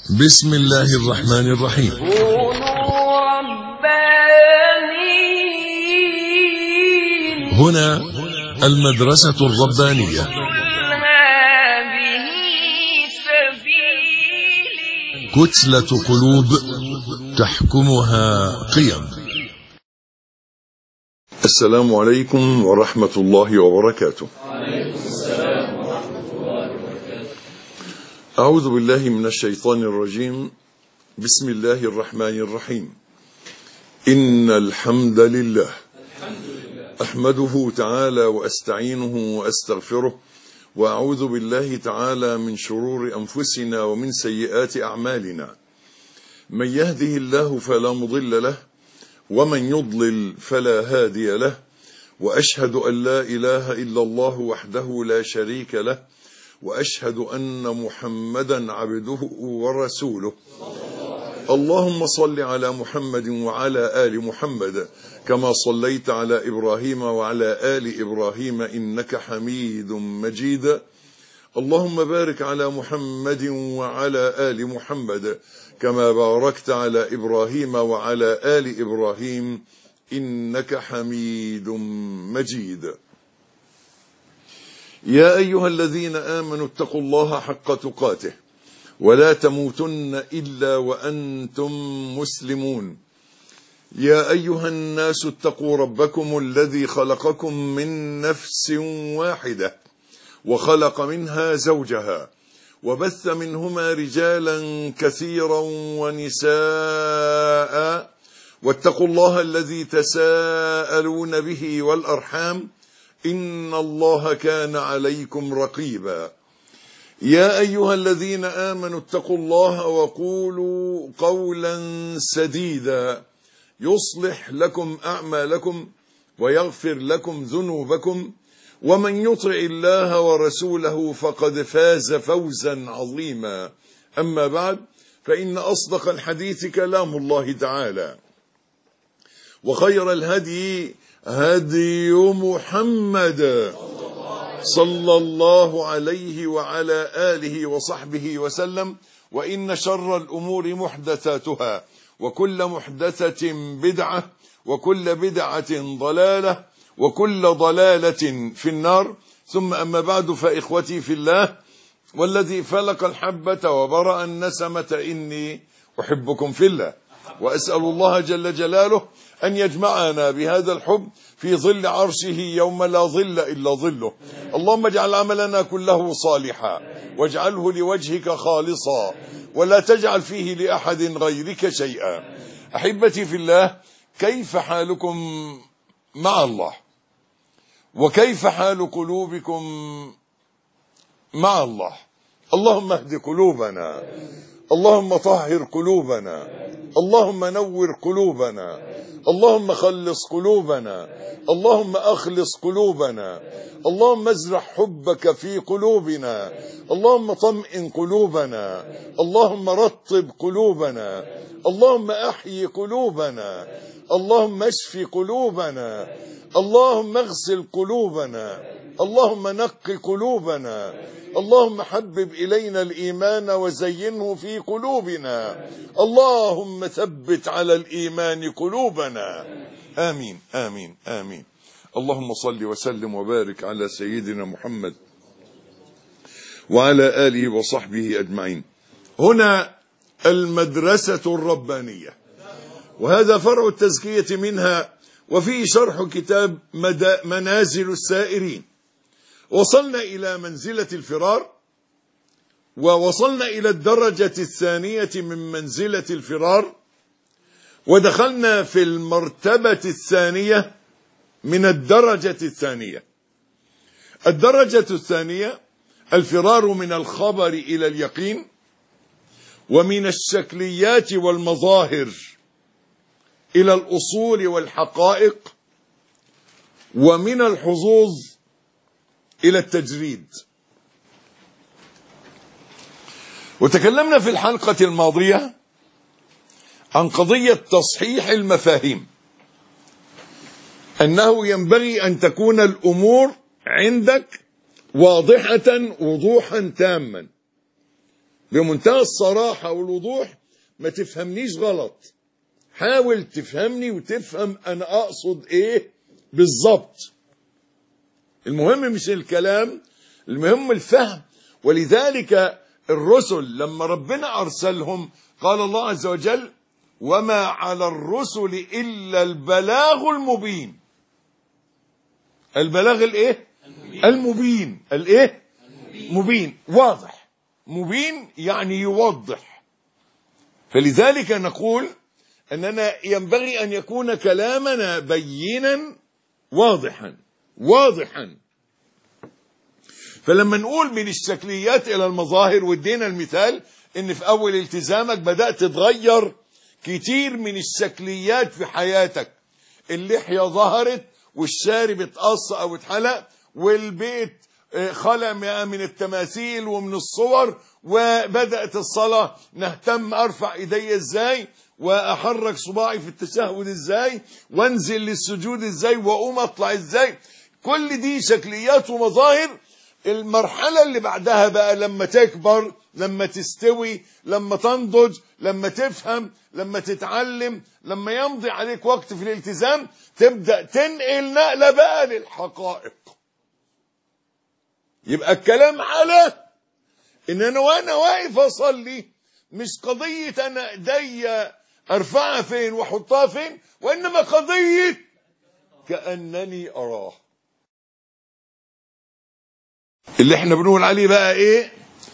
بسم الله الرحمن الرحيم. كونوا ربانيين. هنا المدرسة الربانية. هذه سبيلي. كتلة قلوب تحكمها قيم. السلام عليكم ورحمة الله وبركاته. أعوذ بالله من الشيطان الرجيم. بسم الله الرحمن الرحيم. إن الحمد لله أحمده تعالى وأستعينه وأستغفره، وأعوذ بالله تعالى من شرور أنفسنا ومن سيئات أعمالنا. من يهده الله فلا مضل له، ومن يضلل فلا هادي له، وأشهد أن لا إله إلا الله وحده لا شريك له، وأشهد أن محمدا عبده ورسوله. اللهم صل على محمد وعلى آل محمد كما صليت على إبراهيم وعلى آل إبراهيم إنك حميد مجيد. اللهم بارك على محمد وعلى آل محمد كما باركت على إبراهيم وعلى آل إبراهيم إنك حميد مجيد. يا أيها الذين آمنوا اتقوا الله حق تقاته ولا تموتن إلا وأنتم مسلمون. يا أيها الناس اتقوا ربكم الذي خلقكم من نفس واحدة وخلق منها زوجها وبث منهما رجالا كثيرا ونساء، واتقوا الله الذي تساءلون به والأرحام إن الله كان عليكم رقيبا. يا أيها الذين آمنوا اتقوا الله وقولوا قولا سديدا يصلح لكم أعمالكم ويغفر لكم ذنوبكم، ومن يطع الله ورسوله فقد فاز فوزا عظيما. أما بعد، فإن أصدق الحديث كلام الله تعالى، وخير الهدي هدي محمد صلى الله عليه وعلى آله وصحبه وسلم، وإن شر الأمور محدثاتها، وكل محدثة بدعة، وكل بدعة ضلالة، وكل ضلالة في النار. ثم أما بعد، فإخوتي في الله والذي فلق الحبة وبرأ النسمة إني أحبكم في الله، وأسأل الله جل جلاله أن يجمعنا بهذا الحب في ظل عرشه يوم لا ظل إلا ظله. اللهم اجعل عملنا كله صالحا، واجعله لوجهك خالصا، ولا تجعل فيه لأحد غيرك شيئا. أحبتي في الله، كيف حالكم مع الله؟ وكيف حال قلوبكم مع الله؟ اللهم اهد قلوبنا، اللهم طهر قلوبنا، اللهم نور قلوبنا، اللهم خلص قلوبنا، اللهم أخلص قلوبنا، اللهم ازرع حبك في قلوبنا، اللهم طمئن قلوبنا، اللهم رطب قلوبنا، اللهم أحيي قلوبنا، اللهم اشف قلوبنا، اللهم اغسل قلوبنا، اللهم نق قلوبنا، اللهم حبب إلينا الإيمان وزينه في قلوبنا، اللهم ثبت على الإيمان قلوبنا. آمين آمين آمين. اللهم صل وسلم وبارك على سيدنا محمد وعلى آله وصحبه أجمعين. هنا المدرسة الربانية، وهذا فرع التزكية منها، وفيه شرح كتاب منازل السائرين. وصلنا إلى منزلة الفرار، ووصلنا إلى الدرجة الثانية من منزلة الفرار، ودخلنا في المرتبة الثانية من الدرجة الثانية. الدرجة الثانية الفرار من الخبر إلى اليقين، ومن الشكليات والمظاهر إلى الأصول والحقائق، ومن الحظوظ إلى التجريد. وتكلمنا في الحلقة الماضية عن قضية تصحيح المفاهيم، أنه ينبغي أن تكون الأمور عندك واضحة وضوحا تاما، بمنتهى الصراحة والوضوح، ما تفهمنيش غلط، حاول تفهمني وتفهم أنا أقصد إيه بالظبط. المهم مش الكلام، المهم الفهم. ولذلك الرسل لما ربنا أرسلهم قال الله عز وجل: وما على الرسل إلا البلاغ المبين. البلاغ الإيه؟ المبين. الإيه؟ مبين، واضح. مبين يعني يوضح. فلذلك نقول أننا ينبغي أن يكون كلامنا بينا واضحا واضحا. فلما نقول من الشكليات إلى المظاهر، ودينا المثال إن في أول التزامك بدأت تتغير كتير من الشكليات في حياتك. اللحية ظهرت، والشارب اتقص أو اتحلق، والبيت خلى من التماثيل ومن الصور، وبدأت الصلاة نهتم أرفع إيدي إزاي، وأحرك صباعي في التشهد إزاي، وانزل للسجود إزاي، وأقوم أطلع إزاي. كل دي شكليات ومظاهر. المرحلة اللي بعدها بقى لما تكبر، لما تستوي، لما تنضج، لما تفهم، لما تتعلم، لما يمضي عليك وقت في الالتزام، تبدأ تنقل نقلة بقى للحقائق. يبقى الكلام على ان انا وانا واقف اصلي مش قضية انا ايدي ارفعها فين واحطها فين، وانما قضية كأنني اراه. اللي احنا بنقول عليه بقى ايه؟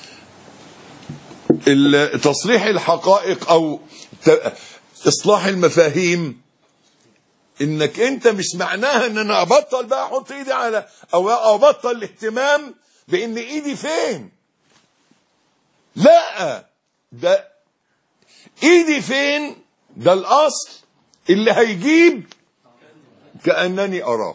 تصليح الحقائق او اصلاح المفاهيم. انك انت مش معناها ان انا ابطل بقى احط ايدي على او ابطل الاهتمام بان ايدي فين. لا، ده ايدي فين ده الاصل اللي هيجيب كأنني اراه.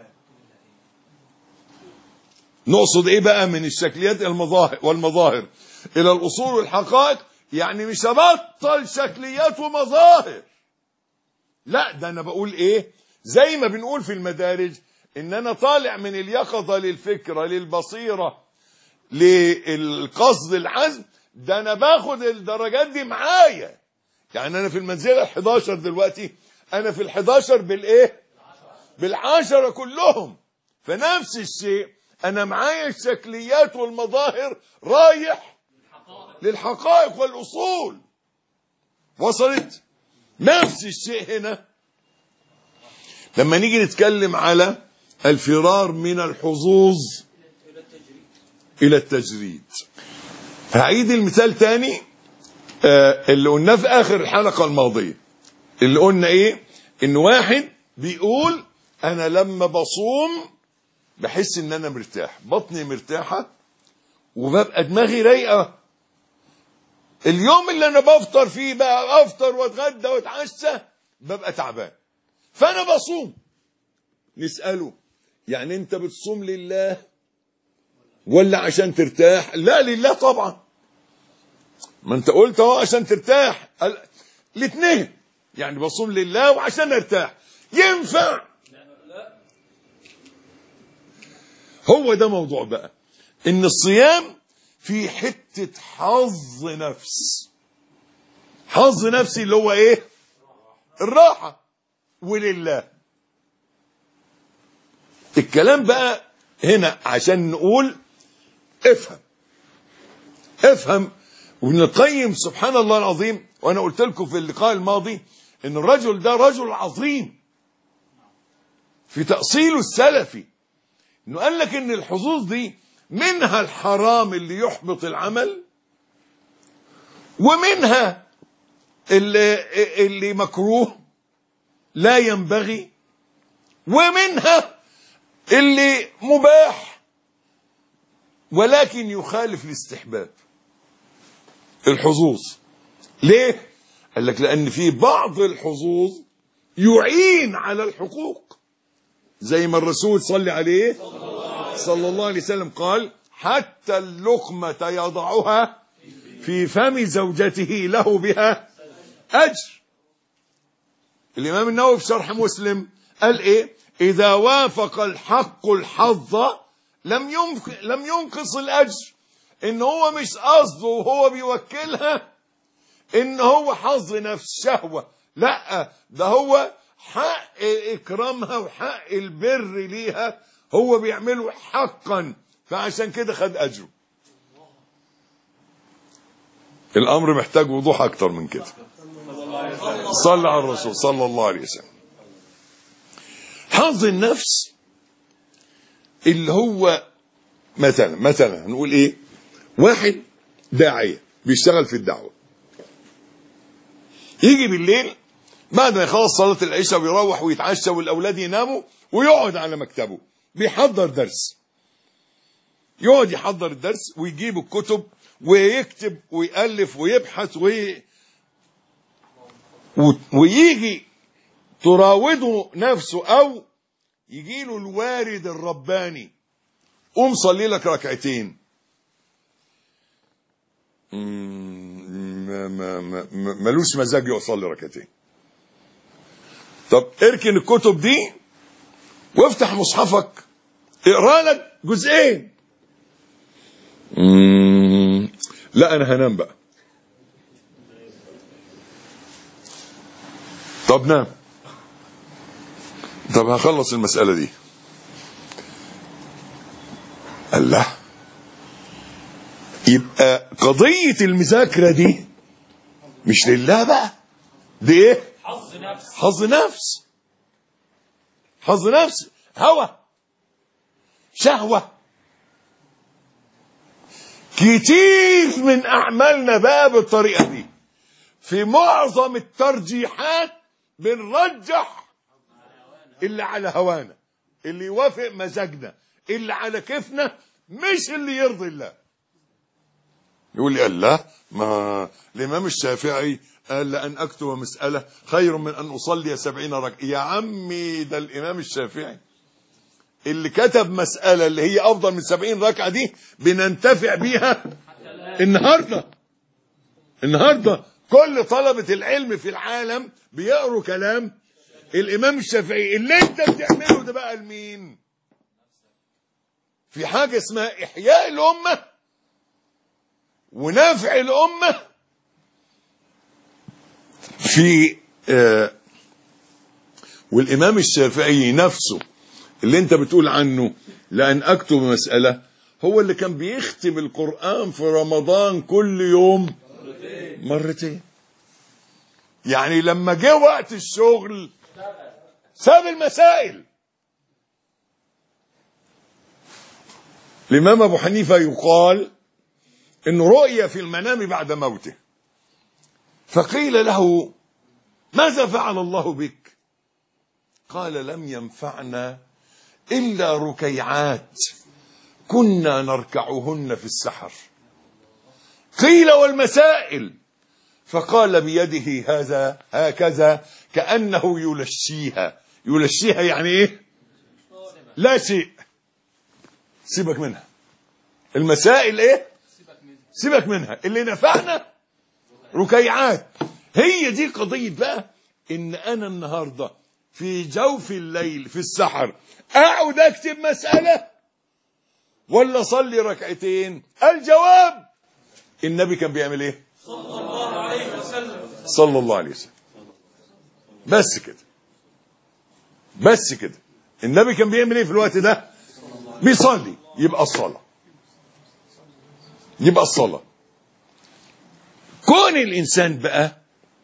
نقصد ايه بقى من الشكليات والمظاهر الى الاصول والحقائق؟ يعني مش هبطل شكليات ومظاهر، لا، ده انا بقول ايه؟ زي ما بنقول في المدارج ان انا طالع من اليقظة للفكرة للبصيرة للقصد العزم، ده انا باخد الدرجات دي معايا. يعني انا في المنزلة 11 دلوقتي، انا في 11 بالايه؟ بالعشرة كلهم. فنفس الشيء انا معايا الشكليات والمظاهر رايح للحقائق والاصول. وصلت؟ نفس الشيء هنا لما نيجي نتكلم على الفرار من الحظوظ الى التجريد. هعيد المثال تاني اللي قلناه في اخر الحلقة الماضية، اللي قلنا ايه؟ ان واحد بيقول انا لما بصوم بحس ان انا مرتاح، بطني مرتاحة، وببقى دماغي رايقة. اليوم اللي انا بفطر فيه بقى، افطر واتغدى واتعشى، ببقى تعبان، فانا بصوم. نسأله يعني انت بتصوم لله ولا عشان ترتاح؟ لا، لله طبعا. ما انت قلت اهو عشان ترتاح. الاثنين، يعني بصوم لله وعشان ارتاح. ينفع؟ هو ده موضوع بقى، ان الصيام في حتة حظ نفس. حظ نفسي اللي هو ايه؟ الراحة. ولله الكلام بقى هنا عشان نقول افهم. وابن القيم سبحان الله العظيم، وانا قلت لكم في اللقاء الماضي ان الرجل ده رجل عظيم في تأصيله السلفي، انه قال لك ان الحظوظ دي منها الحرام اللي يحبط العمل، ومنها اللي مكروه لا ينبغي، ومنها اللي مباح ولكن يخالف الاستحباب. الحظوظ ليه؟ قال لك لأن في بعض الحظوظ يعين على الحقوق، زي ما الرسول صلى عليه صلى الله عليه وسلم قال حتى اللقمة يضعها في فم زوجته له بها أجر. الإمام النووي في شرح مسلم قال إيه؟ إذا وافق الحق الحظ لم ينقص الأجر. ان هو مش قصده وهو بيوكلها ان هو حظ نفس شهوة، لا ده هو حق اكرامها وحق البر ليها هو بيعمله حقا، فعشان كده خد اجره. الامر محتاج وضوح اكتر من كده. صلى على الرسول صلى الله عليه وسلم. حظ النفس اللي هو مثلا هنقول ايه، واحد داعية بيشتغل في الدعوة، يجي بالليل بعد ما يخلص صلاة العشاء ويروح ويتعشى والأولاد يناموا ويقعد على مكتبه بيحضر درس، يقعد يحضر الدرس ويجيب الكتب ويكتب ويألف ويبحث ويجي تراوده نفسه أو يجيله الوارد الرباني قوم صلي لك ركعتين، ملوش مزاج يصلي ركعتين. طب اركن الكتب دي وافتح مصحفك اقرا لك جزئين. لا انا هنام بقى. طب نام. طب هخلص المسألة دي. الله، يبقى قضية المذاكرة دي مش لله بقى، دي ايه؟ حظ نفس. حظ نفس، حظ نفس، هوى، شهوة. كتير من أعمالنا بقى بالطريقة دي. في معظم الترجيحات بنرجح اللي على هوانا، اللي يوافق مزاجنا، اللي على كيفنا، مش اللي يرضي الله. يقول لي الله، ما الإمام الشافعي قال لأن أكتب مسألة خير من أن أصلي 70 ركعة. يا عمي ده الإمام الشافعي اللي كتب مسألة اللي هي أفضل من 70 ركعة دي بننتفع بيها النهاردة كل طلبة العلم في العالم بيقروا كلام الإمام الشافعي. اللي انت بتعمله ده بقى لمين؟ في حاجة اسمها إحياء الأمة ونفع الأمة في والإمام الشافعي نفسه اللي انت بتقول عنه لأن أكتب مسألة هو اللي كان بيختم القرآن في رمضان كل يوم مرتين. يعني لما جه وقت الشغل ساب المسائل. الإمام أبو حنيفة يقال إنه رؤيا في المنام بعد موته، فقيل له ماذا فعل الله بك؟ قال لم ينفعنا إلا ركيعات كنا نركعهن في السحر. قيل والمسائل؟ فقال بيده هذا هكذا كأنه يلشيها. يلشيها يعني ايه؟ لا شيء، سيبك منها. المسائل ايه؟ سيبك منها. اللي نفعنا ركيعات. هي دي قضية بقى، ان انا النهاردة في جوف الليل في السحر اقعد اكتب مسألة ولا صلي ركعتين؟ الجواب النبي كان بيعمل ايه؟ صلى الله عليه وسلم. صلى الله عليه وسلم. بس كده، بس كده. النبي كان بيعمل ايه في الوقت ده؟ بيصلي. يبقى الصلاة، يبقى الصلاة. كون الإنسان بقى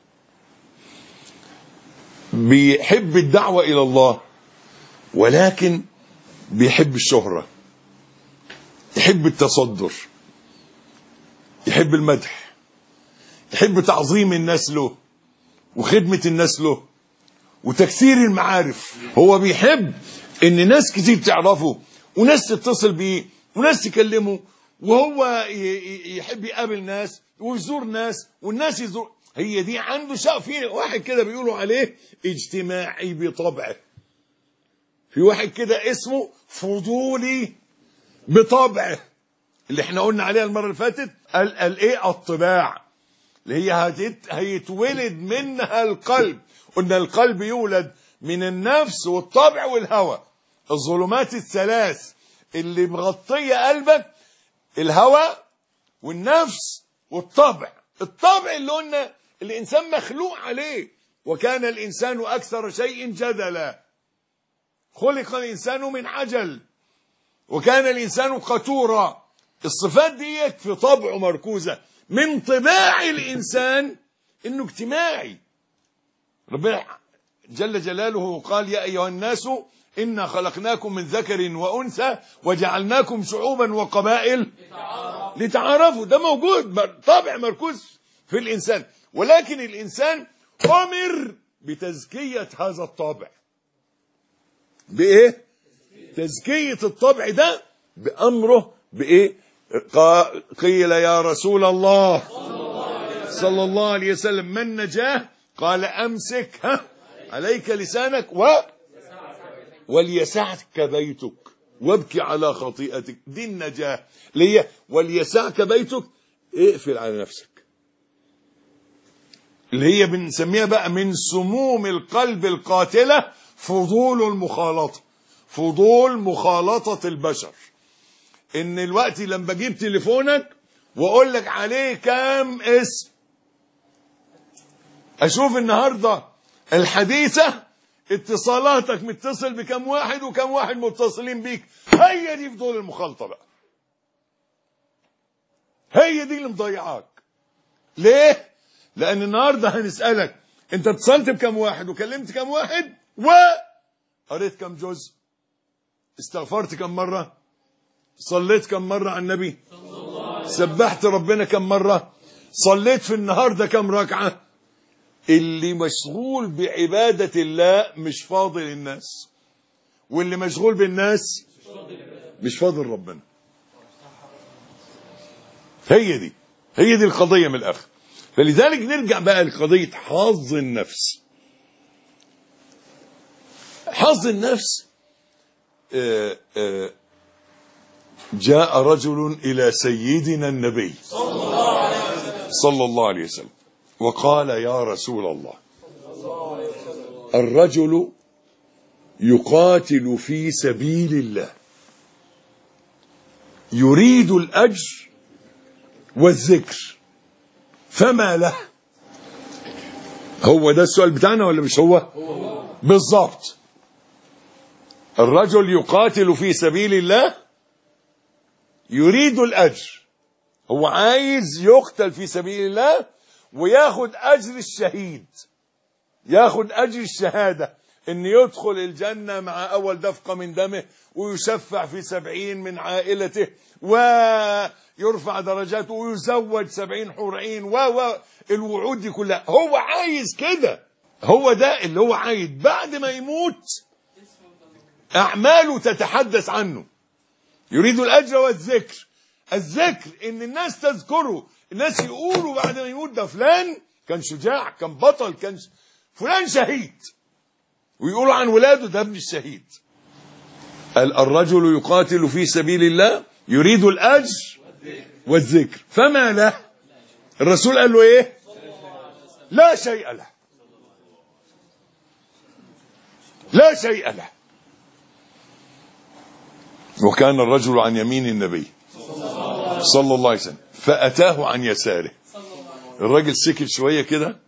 بيحب الدعوة إلى الله ولكن بيحب الشهرة، يحب التصدر، يحب المدح، يحب تعظيم الناس له وخدمة الناس له وتكثير المعارف. هو بيحب ان ناس كتير تعرفه وناس تتصل بيه وناس تكلمه، وهو يحب يقابل ناس ويزور ناس والناس يزور. هي دي عنده شيء. في واحد كده بيقولوا عليه اجتماعي بطبعه، في واحد كده اسمه فضولي بطبعه، اللي احنا قلنا عليها المرة اللي فاتت ايه؟ الطباع اللي هي هيتولد منها القلب. قلنا القلب يولد من النفس والطبع والهوى، الظلمات الثلاث اللي مغطية قلبك: الهوى والنفس والطبع. الطبع اللي قلنا الإنسان مخلوق عليه، وكان الإنسان أكثر شيء جدلا، خلق الإنسان من عجل، وكان الإنسان قتورا. الصفات دي في طبعه مركوزة. من طباع الإنسان إنه اجتماعي. ربنا جل جلاله قال: يا أيها الناس إنا خلقناكم من ذكر وأنثى وجعلناكم شعوبا وقبائل لتعارفوا. ده موجود، طبع مركوز في الإنسان، ولكن الإنسان أمر بتزكية هذا الطبع. بإيه؟ تزكية الطبع ده بأمره بإيه؟ قيل يا رسول الله صلى الله عليه وسلم: ما النجاة؟ قال: أمسك عليك لسانك وليسعك بيتك وابكي على خطيئتك. دي النجاة اللي هي وليسعك بيتك، اقفل على نفسك، اللي هي بنسميها بقى من سموم القلب القاتلة فضول المخالطة، فضول مخالطة البشر. ان الوقت لما بجيب تليفونك واقول لك عليه كام اسم، اشوف النهاردة الحديثة اتصالاتك متصل بكم واحد وكم واحد متصلين بيك. هي دي فضول المخالطة بقى، هي دي اللي مضيعاك. ليه؟ لان النهاردة هنسألك انت اتصلت بكم واحد وكلمت كم واحد وقريت كم جزء، استغفرت كم مرة، صليت كم مرة على النبي، سبحت ربنا كم مرة، صليت في النهاردة كم ركعة. اللي مشغول بعبادة الله مش فاضل الناس، واللي مشغول بالناس مش فاضل ربنا. هي دي القضية من الآخر. فلذلك نرجع بقى لقضية حظ النفس. حظ النفس، جاء رجل إلى سيدنا النبي صلى الله عليه وسلم وقال: يا رسول الله، الرجل يقاتل في سبيل الله يريد الأجر والذكر، فما له؟ هو ده السؤال بتاعنا ولا مش هو؟ بالضبط. الرجل يقاتل في سبيل الله يريد الأجر، هو عايز يقتل في سبيل الله وياخد أجر الشهيد، ياخد أجر الشهادة، إن يدخل الجنة مع أول دفقة من دمه، ويشفع في 70 من عائلته، ويرفع درجاته، ويزوج 70 حور عين، الوعود دي كلها. هو عايز كده، هو ده اللي هو عايز. بعد ما يموت أعماله تتحدث عنه. يريد الأجر والذكر. الذكر إن الناس تذكره، الناس يقولوا بعد ما يموت: ده فلان كان شجاع، كان بطل، كان فلان شهيد، ويقولوا عن ولاده: ده ابن الشهيد. الرجل يقاتل في سبيل الله يريد الأجر والذكر، فما له؟ الرسول قال له ايه؟ لا شيء له، لا شيء له. وكان الرجل عن يمين النبي صلى الله عليه وسلم فأتاه عن يساره. الراجل سكت شوية كده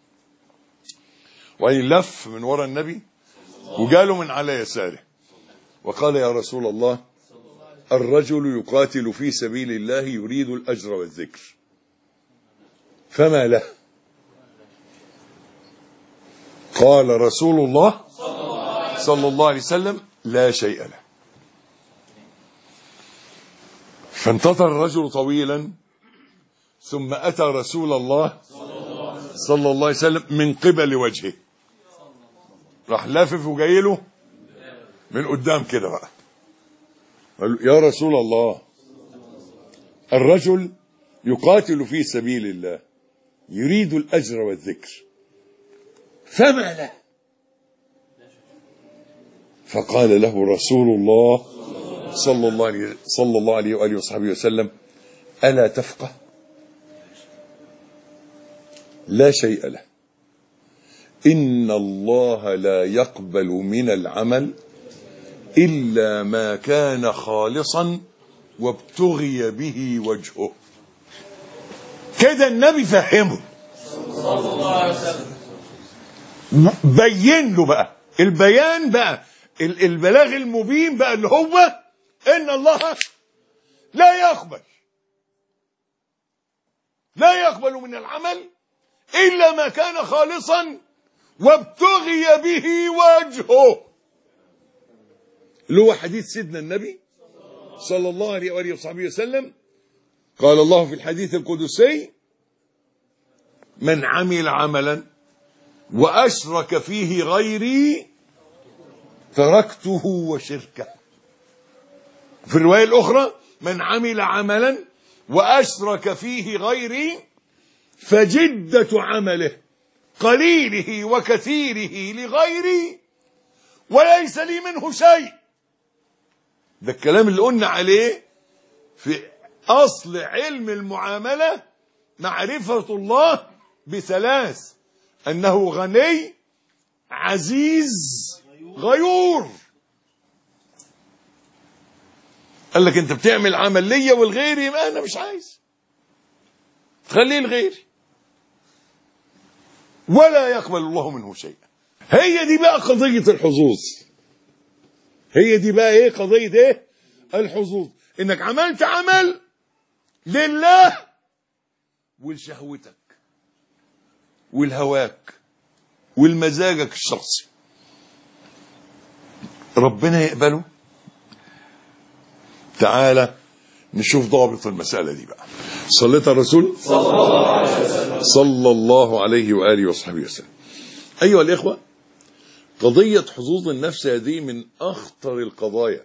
وبعدين لف من وراء النبي وجاله من على يساره وقال: يا رسول الله، الرجل يقاتل في سبيل الله يريد الأجر والذكر، فما له؟ قال رسول الله صلى الله عليه وسلم: لا شيء له. فانتظر الرجل طويلا ثم أتى رسول الله صلى الله عليه وسلم من قبل وجهه، راح لافف وجايله من قدام كده بقى، قال له: يا رسول الله، الرجل يقاتل في سبيل الله يريد الأجر والذكر، فما له؟ فقال له رسول الله صلى الله عليه وآله وصحبه وسلم: ألا تفقه؟ لا شيء له. إن الله لا يقبل من العمل إلا ما كان خالصا وابتغي به وجهه. كده النبي فهمه بين له بقى البيان بقى البلاغ المبين بقى اللي هو ان الله لا يقبل من العمل الا ما كان خالصا وابتغي به وجهه، اللي هو حديث سيدنا النبي صلى الله عليه وآله وصحبه وسلم. قال الله في الحديث القدسي: من عمل عملا وأشرك فيه غيري تركته وشركه. في الرواية الأخرى: من عمل عملا وأشرك فيه غيري فجدة عمله قليله وكثيره لغيري وليس لي منه شيء. ده الكلام اللي قلنا عليه في أصل علم المعاملة، معرفة الله بثلاث: أنه غني، عزيز، غيور. قال لك أنت بتعمل عمل ليا والغيري ما أنا مش عايز، خليه لغيري ولا يقبل الله منه شيئا. هي دي بقى قضية الحظوظ. هي دي بقى ايه قضية ايه الحظوظ، انك عملت عمل لله ولشهوتك ولهواك ولمزاجك الشخصي، ربنا يقبله؟ تعالى نشوف ضابط المسألة دي بقى. صليت الرسول صلى الله عليه وآله وصحبه وسلم. أيها الإخوة، قضية حظوظ النفس هذه من أخطر القضايا.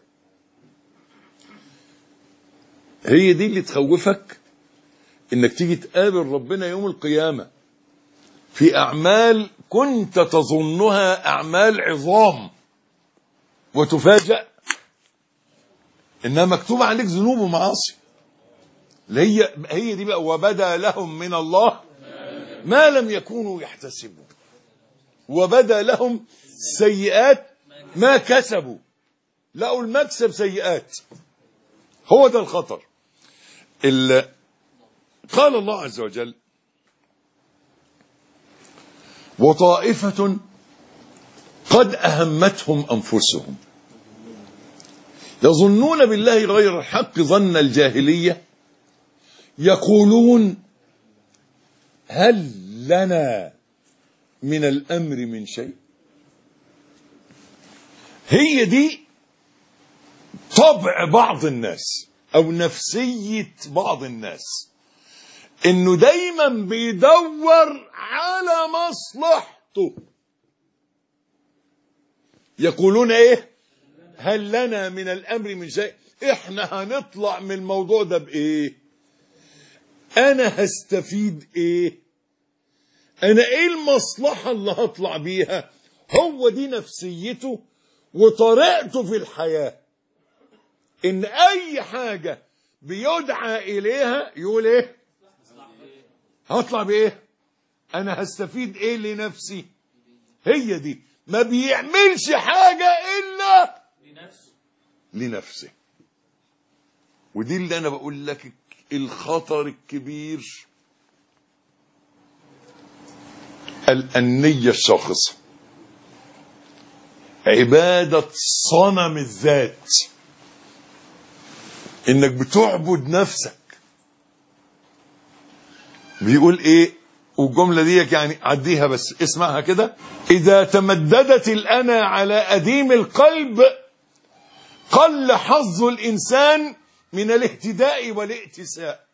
هي دي اللي تخوفك إنك تيجي تقابل ربنا يوم القيامة في أعمال كنت تظنها أعمال عظام وتفاجأ إنها مكتوبة عليك ذنوب ومعاصي. هي دي بقى: وبدا لهم من الله ما لم يكونوا يحتسبون وبدا لهم سيئات ما كسبوا. لقوا المكسب سيئات. هو ده الخطر. قال الله عز وجل: وطائفة قد أهمتهم أنفسهم يظنون بالله غير الحق ظن الجاهلية يقولون هل لنا من الأمر من شيء. هي دي طبع بعض الناس أو نفسية بعض الناس، إنه دايما بيدور على مصلحته. يقولون إيه؟ هل لنا من الأمر من شيء. إحنا هنطلع من الموضوع ده بإيه؟ أنا هستفيد إيه؟ أنا إيه المصلحة اللي هطلع بيها؟ هو دي نفسيته وطريقته في الحياة. إن أي حاجة بيدعى إليها يقول إيه؟ هطلع بإيه؟ أنا هستفيد إيه لنفسي؟ هي دي. ما بيعملش حاجة إلا لنفسه. ودي اللي أنا بقول لك الخطر الكبير، الأنية الشاخصة، عبادة صنم الذات، إنك بتعبد نفسك. بيقول إيه والجملة دي يعني عديها بس اسمعها كده: إذا تمددت الأنا على أديم القلب قل حظ الإنسان من الاهتداء والائتساء.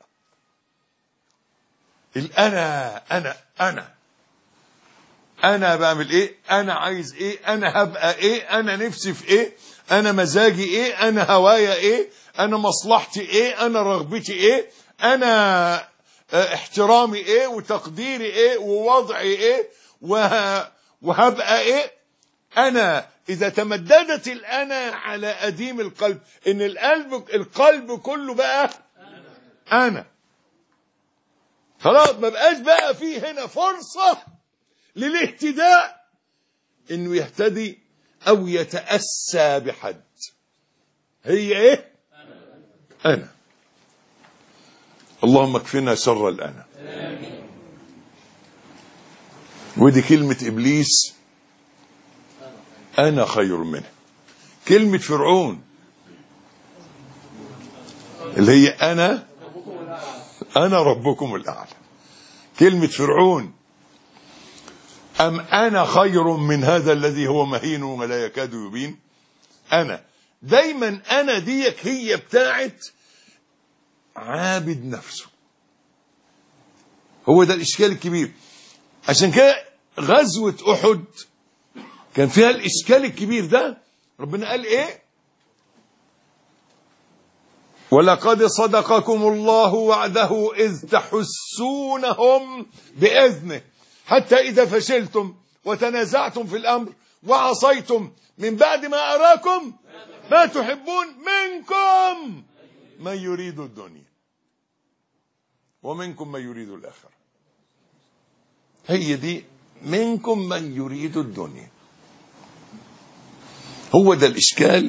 أنا بعمل إيه، أنا عايز إيه، أنا هبقى إيه، أنا نفسي في إيه، أنا مزاجي إيه، أنا هوايا إيه، أنا مصلحتي إيه، أنا رغبتي إيه، أنا احترامي إيه وتقديري إيه ووضعي إيه وهبقى إيه. أنا إذا تمددت الأنا على أديم القلب، إن القلب كله بقى أنا، خلاص ما بقاش بقى فيه هنا فرصة للاهتداء، إنه يهتدي أو يتأسى بحد. هي إيه؟ أنا. اللهم اكفنا شر الأنا. ودي كلمة إبليس أنا خير منه. كلمة فرعون اللي هي أنا ربكم الأعلى. كلمة فرعون أم أنا خير من هذا الذي هو مهين ولا يكاد يبين. أنا دايما أنا ديك هي بتاعت عابد نفسه. هو ده الإشكال الكبير. عشان كده غزوة أحد كان فيها الإشكال الكبير ده. ربنا قال إيه؟ ولقد صدقكم الله وعده إذ تحسونهم بإذنه حتى إذا فشلتم وتنازعتم في الأمر وعصيتم من بعد ما أراكم ما تحبون منكم من يريد الدنيا ومنكم من يريد الآخرة. هي دي منكم من يريد الدنيا. هو ده الإشكال.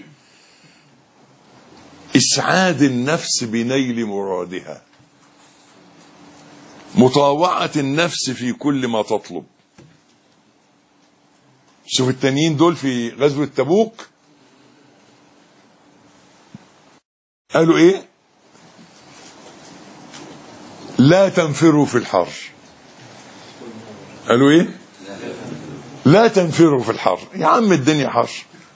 إسعاد النفس بنيل مرادها، مطاوعة النفس في كل ما تطلب. شوف التانيين دول في غزوة تبوك قالوا ايه؟ لا تنفروا في الحر. قالوا ايه؟ لا تنفروا في الحر. يا عم الدنيا حر.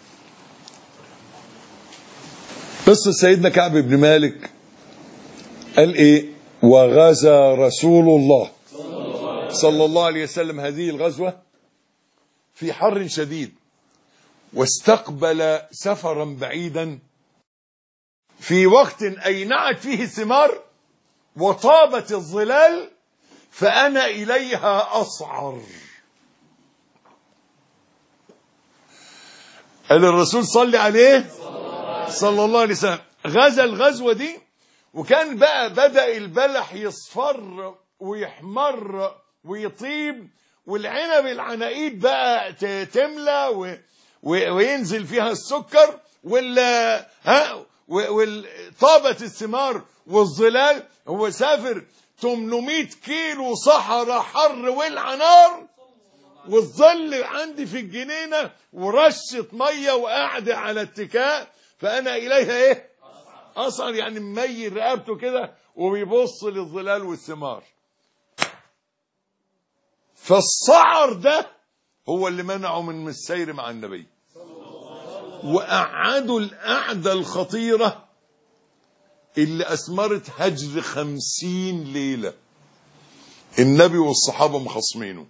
قصة سيدنا كعب بن مالك قال ايه؟ وغزا رسول الله صلى الله عليه وسلم هذه الغزوة في حر شديد، واستقبل سفرا بعيدا في وقت أينعت فيه الثمار وطابت الظلال، فأنا إليها أصعر. قال الرسول صلى عليه صلى الله عليه وسلم غزا الغزوة دي، وكان بقى بدأ البلح يصفر ويحمر ويطيب، والعنب العناقيد بقى تملى وينزل فيها السكر، طابت الثمار والظلال. هو سافر 800 كيلو صحراء حر والعنار، والظل عندي في الجنينة ورشة مية وقاعد على اتكاء، فأنا إليها إيه؟ أصعر. يعني مميل رقبته كده وبيبص للظلال والثمار. فالصعر ده هو اللي منعه من السير مع النبي، وقعدوا القعدة الخطيرة اللي أثمرت هجر 50 ليلة. النبي والصحابة مخصمينه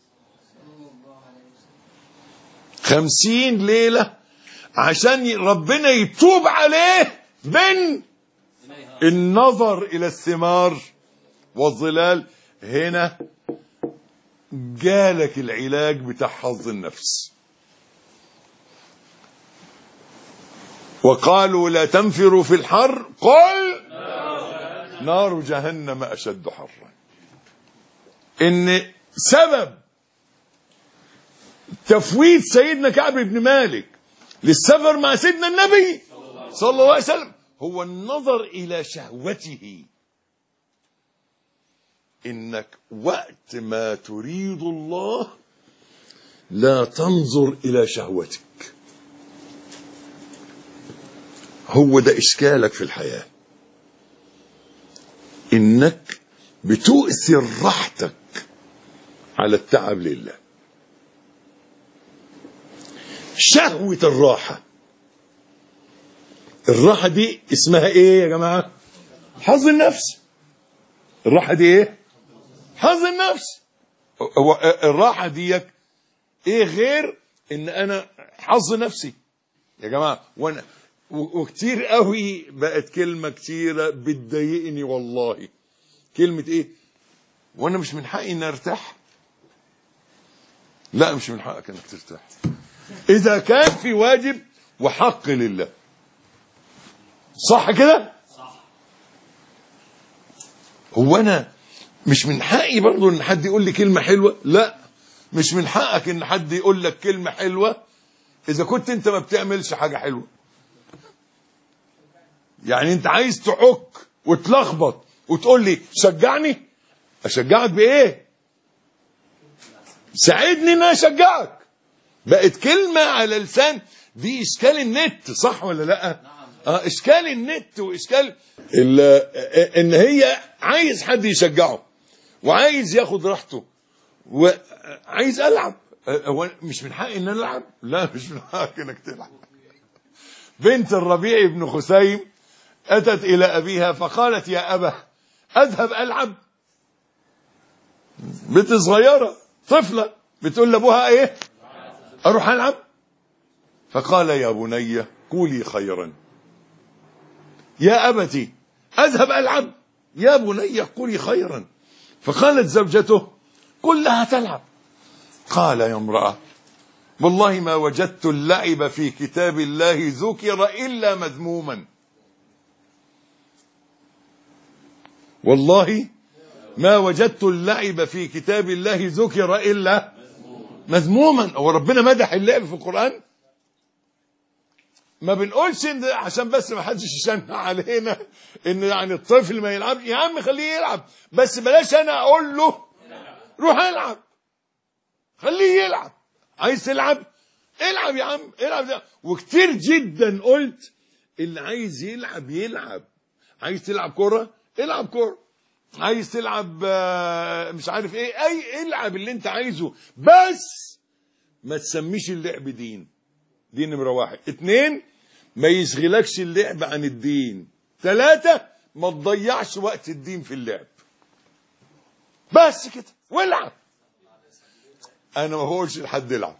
50 ليلة عشان ربنا يتوب عليه من النظر إلى الثمار والظلال. هنا جالك العلاج بتاع حظ النفس. وقالوا لا تنفروا في الحر قل نار جهنم أشد حرا. إن سبب تفويت سيدنا كعب بن مالك للسفر مع سيدنا النبي صلى الله عليه وسلم هو النظر إلى شهوته. إنك وقت ما تريد الله لا تنظر إلى شهوتك. هو ده إشكالك في الحياة، إنك بتؤثر راحتك على التعب لله. شهوة الراحة دي اسمها ايه يا جماعة؟ حظ النفس. الراحة دي ايه؟ حظ النفس. هو الراحة ديك ايه غير ان انا حظ نفسي يا جماعة؟ وانا وكتير قوي بقت كلمة كتيرة بتضايقني والله. كلمة ايه؟ وانا مش من حقي اني ارتاح. لا، مش من حقك انك ترتاح اذا كان في واجب وحق لله. صح كده؟ صح. هو انا مش من حقي برضو ان حد يقول لي كلمة حلوة؟ لا، مش من حقك ان حد يقول لك كلمة حلوة اذا كنت انت ما بتعملش حاجة حلوة. يعني انت عايز تعك وتلخبط وتقول لي شجعني؟ اشجعك بايه؟ ساعدني ان انا اشجعك. بقت كلمة على لسان. دي اشكال النت، صح ولا لا؟ اشكال النت واشكال ان هي عايز حد يشجعه وعايز ياخد راحته وعايز العب. هو مش من حقي ان انا العب؟ لا، مش من حقك انك تلعب. بنت الربيع بن خثيم اتت الى ابيها فقالت يا ابا اذهب العب. بنت صغيره طفله بتقول لابوها ايه؟ اروح العب. فقال يا بني قولي خيرا. يا ابتي اذهب العب. يا بني قولي خيرا. فقالت زوجته قل لها تلعب. قال يا امرأة والله ما وجدت اللعب في كتاب الله ذكر إلا مذموما. والله ما وجدت اللعب في كتاب الله ذكر إلا مذموما. هو ربنا مدح اللعب في القرآن؟ ما بنقولش إن عشان بس ما حدش يشنع علينا ان يعني الطفل ما يلعبش. يا عم خليه يلعب، بس بلاش انا اقول له روح العب. خليه يلعب. عايز تلعب العب يا عم، العب ده. وكتير جدا قلت اللي عايز يلعب يلعب. عايز تلعب كرة العب كرة، عايز تلعب مش عارف ايه، اي العب اللي انت عايزه، بس ما تسميش اللعب دين. دي نمرة 1. 2 ما يشغلكش اللعب عن الدين. 3 ما تضيعش وقت الدين في اللعب. بس كده والعب. انا ما بقولش لحد يلعب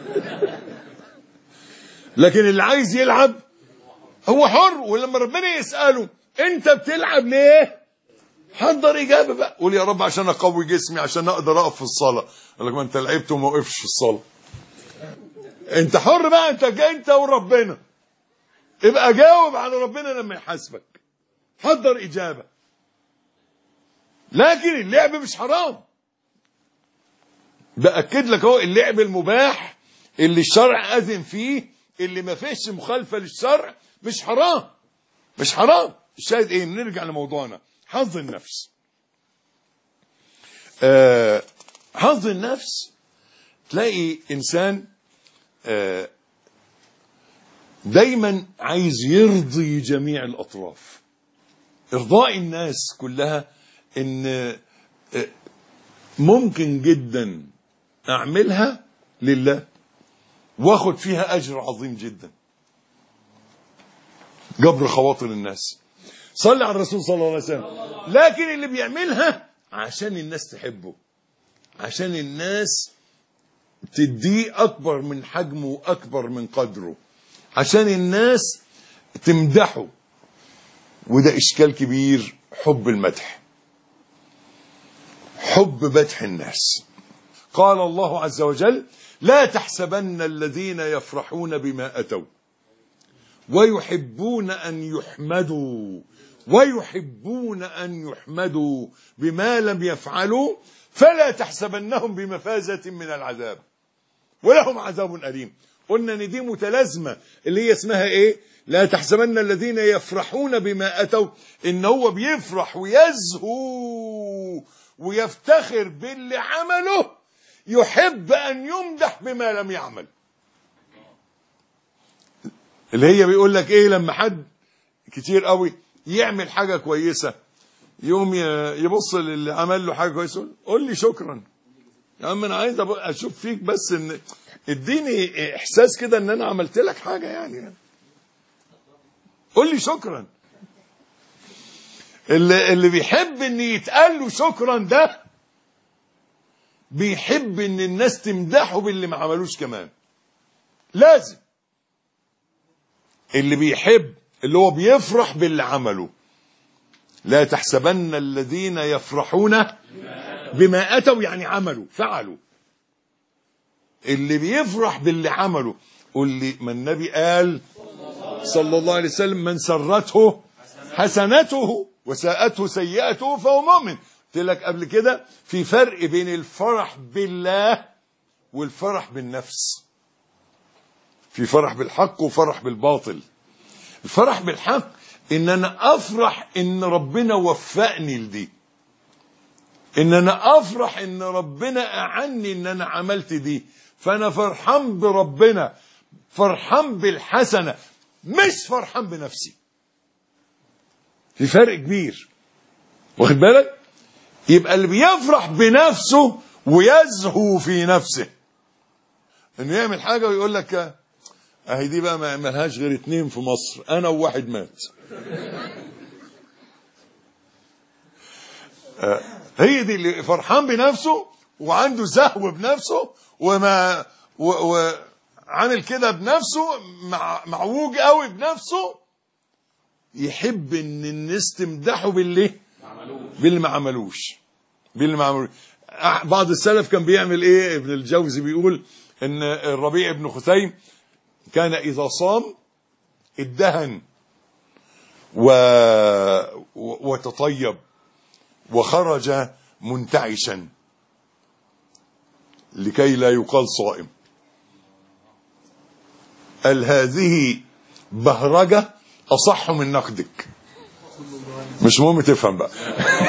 لكن اللي عايز يلعب هو حر. ولما ربنا يسأله انت بتلعب ليه؟ حضر اجابه بقى. قول يا رب عشان اقوي جسمي عشان اقدر اقف في الصلاه. قال لك ما انت لعبت وما وقفش في الصلاه. انت حر بقى، انت وربنا. ابقى جاوب على ربنا لما يحاسبك. حضر اجابه. لكن اللعب مش حرام. بأكد لك اهو اللعب المباح اللي الشرع أذن فيه، اللي ما فيش مخالفة للشرع، مش حرام. مش حرام. الشاهد ايه؟ نرجع لموضوعنا. حظ النفس. حظ النفس تلاقي انسان دايما عايز يرضي جميع الاطراف. ارضاء الناس كلها ان ممكن جدا اعملها لله واخد فيها اجر عظيم جدا. جبر خواطر الناس. صلي على الرسول صلى الله عليه وسلم. لكن اللي بيعملها عشان الناس تحبه، عشان الناس تديه اكبر من حجمه واكبر من قدره، عشان الناس تمدحه. وده اشكال كبير. حب المدح، حب مدح الناس. قال الله عز وجل لا تحسبن الذين يفرحون بما أتوا ويحبون أن يحمدوا بما لم يفعلوا فلا تحسبنهم بمفازة من العذاب ولهم عذاب أليم. قلنا ان دي متلازمة اللي هي اسمها ايه؟ لا تحسبن الذين يفرحون بما أتوا، ان هو بيفرح ويزهو ويفتخر باللي عمله، يحب أن يمدح بما لم يعمل. اللي هي بيقول لك ايه؟ لما حد كتير قوي يعمل حاجة كويسة يوم يبص للي عمل له حاجة كويسة قول لي شكرا يا عم، انا عايز اشوف فيك بس ان اديني احساس كده ان انا عملت لك حاجة يعني قول لي شكرا. اللي بيحب ان يتقال له شكرا ده بيحب ان الناس تمدحه باللي ما عملوش كمان. لازم. اللي بيحب اللي هو بيفرح باللي عمله. لا تحسبن الذين يفرحون بما أتوا يعني عملوا فعلوا. اللي بيفرح باللي عمله. قل لي ما النبي قال صلى الله عليه وسلم من سرته حسنته وساءته سيئته فهو مؤمن. قلت لك قبل كده في فرق بين الفرح بالله والفرح بالنفس. في فرح بالحق وفرح بالباطل. الفرح بالحق ان انا افرح ان ربنا وفقني لدي، ان انا افرح ان ربنا اعني ان انا عملت دي، فانا فرحان بربنا، فرحان بالحسنة، مش فرحان بنفسي. في فرق كبير، واخد بالك؟ يبقى اللي بيفرح بنفسه ويزهو في نفسه انه يعمل حاجة ويقول لك اهي دي بقى ما لهاش غير 2 في مصر، انا وواحد مات. هي دي اللي فرحان بنفسه وعنده زهو بنفسه وعامل كده بنفسه، معوج قوي بنفسه، يحب ان الناس تمدحه باللي ما عملوش. بعض السلف كان بيعمل ايه؟ ابن الجوزي بيقول ان الربيع بن خثيم كان اذا صام ادهن وتطيب وخرج منتعشا لكي لا يقال صائم. قال هذه بهرجة أصح من نقدك. مش مهم تفهم بقى.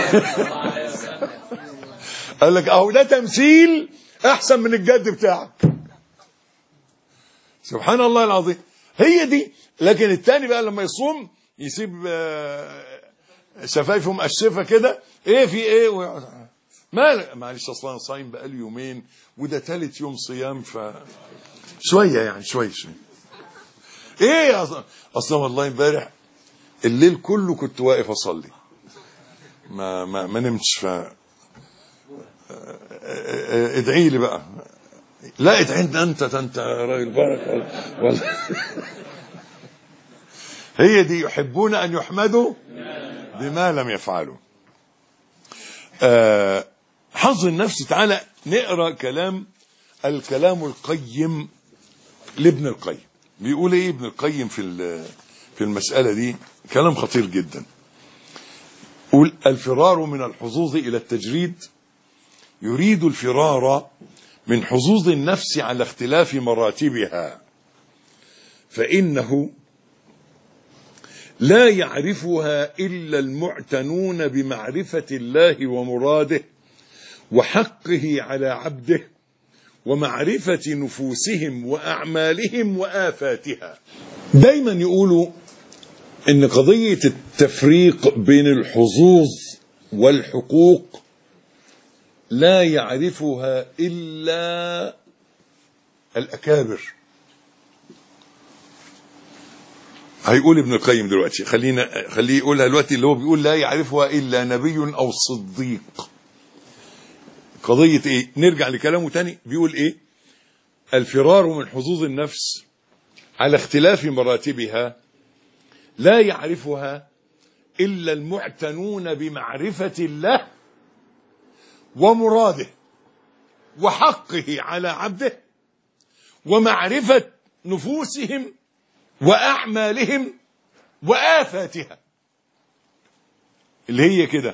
قال لك اهو ده تمثيل احسن من الجد بتاعك. سبحان الله العظيم. هي دي. لكن التاني بقى لما يصوم يسيب شفايفه مقشفه كده، ايه في ايه مالك؟ معلش اصلا انا صايم بقالي يومين وده 3 يوم صيام، ف شويه يعني شويه ايه اصلا والله امبارح الليل كله كنت واقف اصلي، ما نمتش، ف ادعي لي بقى. لا ادعي انت راجل بركه والله. هي دي، يحبون ان يحمدوا بما لم يفعلوا. حظ النفس. تعالى نقرا الكلام القيم لابن القيم. بيقول ايه ابن القيم في المسألة دي؟ كلام خطير جدا. قول الفرار من الحظوظ الى التجريد يريد الفرار من حظوظ النفس على اختلاف مراتبها، فإنه لا يعرفها إلا المعتنون بمعرفة الله ومراده وحقه على عبده ومعرفة نفوسهم وأعمالهم وآفاتها. دايما يقولوا إن قضية التفريق بين الحظوظ والحقوق لا يعرفها إلا الأكابر. هيقول ابن القيم دلوقتي، خليه يقولها دلوقتي، اللي هو بيقول لا يعرفها إلا نبي أو صديق. قضية إيه؟ نرجع لكلامه تاني. بيقول إيه؟ الفرار من حظوظ النفس على اختلاف مراتبها لا يعرفها إلا المعتنون بمعرفة الله ومراده وحقه على عبده ومعرفة نفوسهم وأعمالهم وآفاتها، اللي هي كده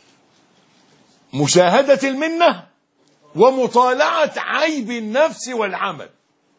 مشاهدة المنة ومطالعة عيب النفس والعمل.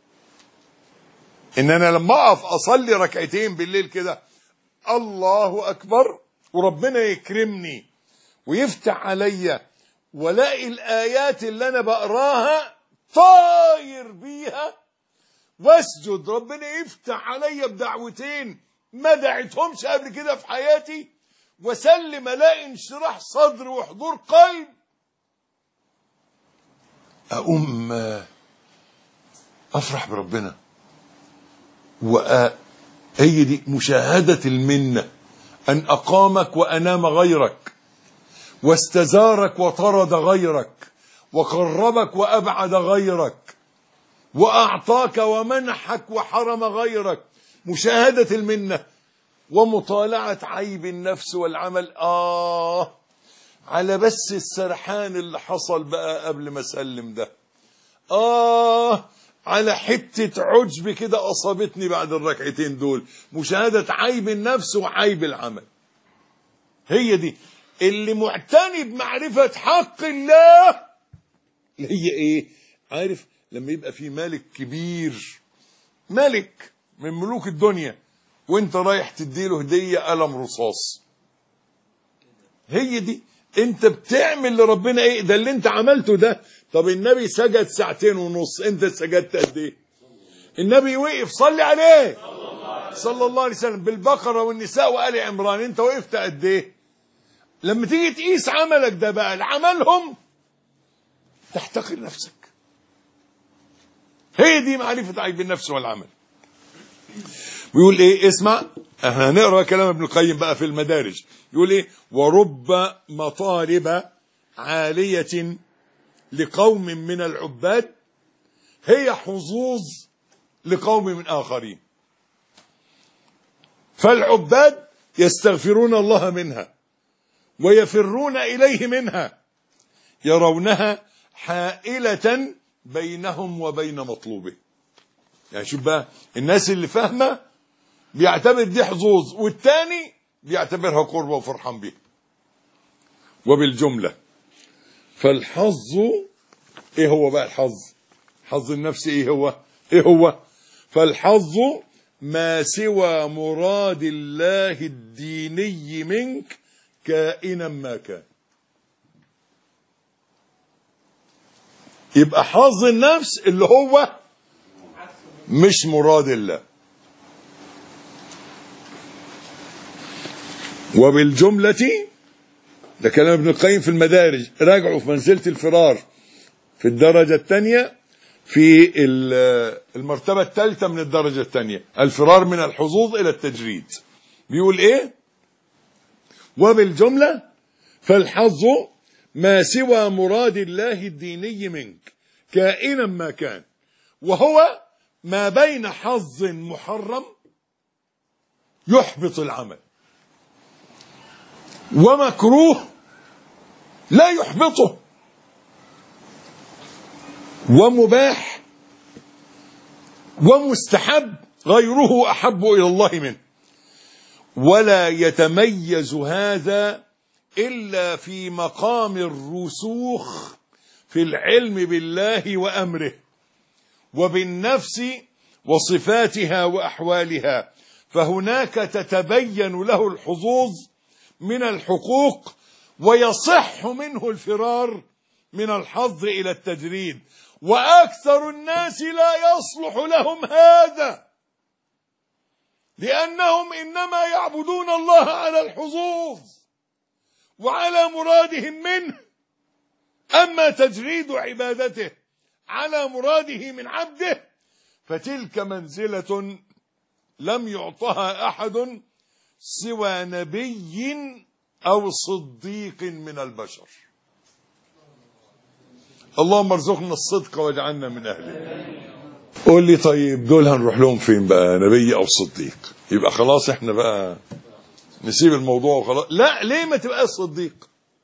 إن أنا لما أقف أصلي ركعتين بالليل كده الله أكبر وربنا يكرمني ويفتح عليا ولاقي الآيات اللي أنا بقراها طاير بيها واسجد، ربنا يفتح عليا بدعوتين ما دعيتهمش قبل كده في حياتي، وسلم الاقي انشراح صدر وحضور قلب، اقوم افرح بربنا. هي دي مشاهدة المنة، ان اقامك وانام غيرك، واستزارك وطرد غيرك، وقربك وابعد غيرك، واعطاك ومنحك وحرم غيرك. مشاهدة المنة ومطالعة عيب النفس والعمل. على بس السرحان اللي حصل بقى قبل ما اسلم ده. على حتة عجب كده اصابتني بعد الركعتين دول. مشاهدة عيب النفس وعيب العمل. هي دي اللي معتني بمعرفة حق الله. هي ايه؟ عارف لما يبقى في مالك كبير، ملك من ملوك الدنيا، وانت رايح تديله هدية قلم رصاص، هي دي انت بتعمل لربنا ايه؟ ده اللي انت عملته ده. طب النبي سجد 2.5 ساعة، انت سجدت قد ايه؟ النبي وقف صلي عليه صلى الله عليه وسلم بالبقرة والنساء وآل عمران، انت وقفت قد ايه؟ لما تيجي تقيس عملك ده بقى لعملهم تحتقر نفسك. هي دي معرفة عيب النفس والعمل. بيقول ايه؟ اسمع، احنا هنقرا كلام ابن القيم بقى في المدارج. يقول ايه؟ ورب مطالب عالية لقوم من العباد هي حظوظ لقوم من آخرين، فالعباد يستغفرون الله منها ويفرون إليه منها، يرونها حائلة بينهم وبين مطلوبه. يعني شوف بقى، الناس اللي فاهمة بيعتبر دي حظوظ، والتاني بيعتبرها قربة وفرحان بيها. وبالجملة فالحظ، ايه هو بقى الحظ؟ حظ النفس ايه هو؟ فالحظ ما سوى مراد الله الديني منك كائنا ما كان. يبقى حظ النفس اللي هو مش مراد الله. وبالجملة، ده كلام ابن القيم في المدارج، راجعوا في منزلة الفرار في الدرجة الثانية، في المرتبة الثالثة من الدرجة الثانية، الفرار من الحظوظ إلى التجريد. بيقول إيه؟ وبالجملة فالحظ ما سوى مراد الله الديني منك كائنا ما كان، وهو ما بين حظ محرم يحبط العمل ومكروه لا يحبطه ومباح ومستحب غيره أحب إلى الله منه، ولا يتميز هذا إلا في مقام الرسوخ في العلم بالله وأمره وبالنفس وصفاتها وأحوالها، فهناك تتبين له الحظوظ من الحقوق ويصح منه الفرار من الحظ إلى التجريد. وأكثر الناس لا يصلح لهم هذا، لأنهم إنما يعبدون الله على الحظوظ وعلى مرادهم منه، أما تجريد عبادته على مراده من عبده فتلك منزلة لم يعطها أحد سوى نبي أو صديق من البشر. اللهم ارزقنا الصدق واجعلنا من أهله. قول لي طيب دول هنروح لهم فين بقى؟ نبي أو صديق؟ يبقى خلاص احنا بقى نسيب الموضوع وخلاص؟ لا، ليه ما تبقاش صديق؟